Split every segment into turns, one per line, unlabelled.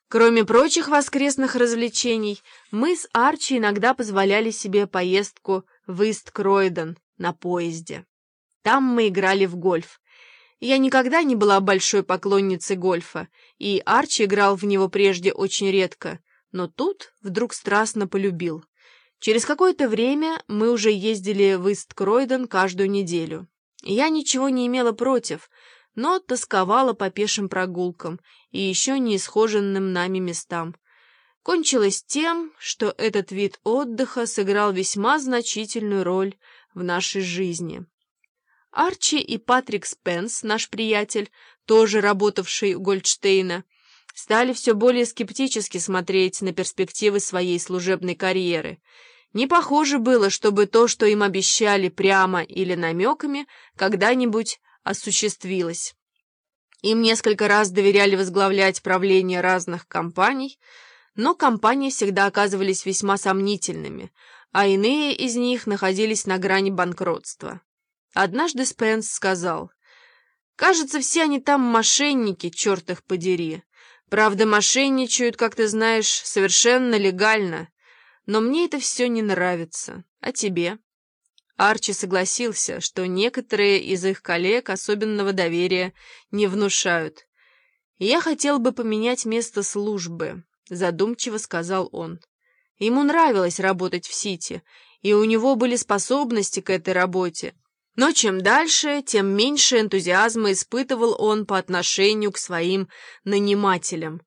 Кроме прочих воскресных развлечений, мы с Арчи иногда позволяли себе поездку в Ист-Кройден на поезде. Там мы играли в гольф. Я никогда не была большой поклонницей гольфа, и Арчи играл в него прежде очень редко, но тут вдруг страстно полюбил. Через какое-то время мы уже ездили в Ист-Кройден каждую неделю. Я ничего не имела против, но тосковала по пешим прогулкам и еще не исхоженным нами местам. Кончилось тем, что этот вид отдыха сыграл весьма значительную роль в нашей жизни. Арчи и Патрик Спенс, наш приятель, тоже работавший у Гольдштейна, стали все более скептически смотреть на перспективы своей служебной карьеры. Не похоже было, чтобы то, что им обещали прямо или намеками, когда-нибудь осуществилось. Им несколько раз доверяли возглавлять правление разных компаний, но компании всегда оказывались весьма сомнительными, а иные из них находились на грани банкротства. Однажды Спенс сказал: «Кажется, все они там мошенники, черт их подери. Правда, мошенничают, как ты знаешь, совершенно легально, но мне это все не нравится. А тебе?» Арчи согласился, что некоторые из их коллег особенного доверия не внушают. «Я хотел бы поменять место службы», — задумчиво сказал он. Ему нравилось работать в Сити, и у него были способности к этой работе. Но чем дальше, тем меньше энтузиазма испытывал он по отношению к своим нанимателям.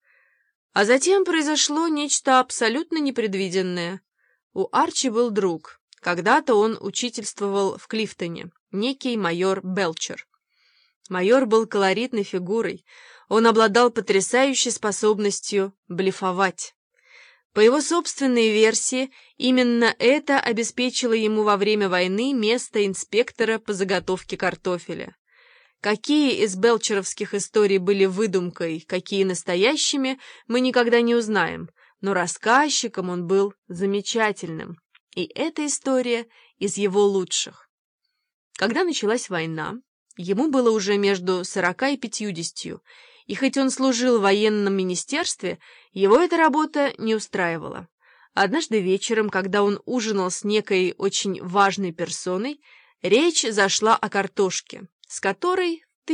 А затем произошло нечто абсолютно непредвиденное. У Арчи был друг. Когда-то он учительствовал в Клифтоне, некий майор Белчер. Майор был колоритной фигурой. Он обладал потрясающей способностью блефовать. По его собственной версии, именно это обеспечило ему во время войны место инспектора по заготовке картофеля. Какие из белчеровских историй были выдумкой, какие настоящими, мы никогда не узнаем, но рассказчиком он был замечательным, и эта история из его лучших. Когда началась война, ему было уже между 40 и 50, и хоть он служил в военном министерстве, его эта работа не устраивала. Однажды вечером, когда он ужинал с некой очень важной персоной, речь зашла о картошке, с которой в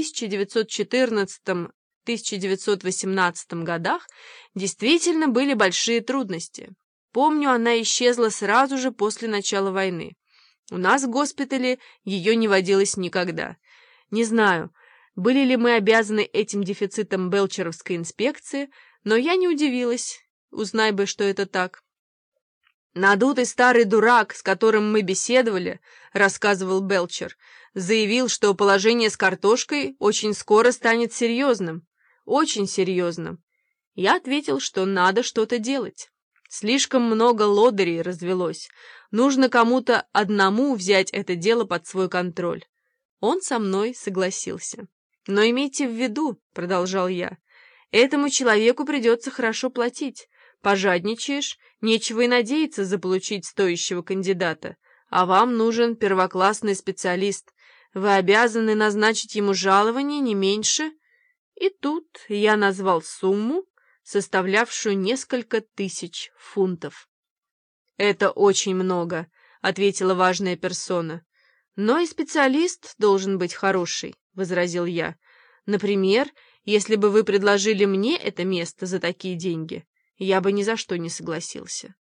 1914-1918 годах действительно были большие трудности. Помню, она исчезла сразу же после начала войны. У нас в госпитале ее не водилось никогда. Не знаю, были ли мы обязаны этим дефицитом белчеровской инспекции, но я не удивилась, узнай бы, что это так. «Надутый старый дурак, с которым мы беседовали, — рассказывал Белчер, — заявил, что положение с картошкой очень скоро станет серьезным, очень серьезным. Я ответил, что надо что-то делать. Слишком много лодырей развелось, нужно кому-то одному взять это дело под свой контроль. Он со мной согласился. «Но имейте в виду, — продолжал я, — этому человеку придется хорошо платить. Пожадничаешь, нечего и надеяться заполучить стоящего кандидата, а вам нужен первоклассный специалист. Вы обязаны назначить ему жалование не меньше». И тут я назвал сумму, составлявшую несколько тысяч фунтов. «Это очень много», — ответила важная персона. «Но и специалист должен быть хороший», — возразил я. «Например, если бы вы предложили мне это место за такие деньги, я бы ни за что не согласился».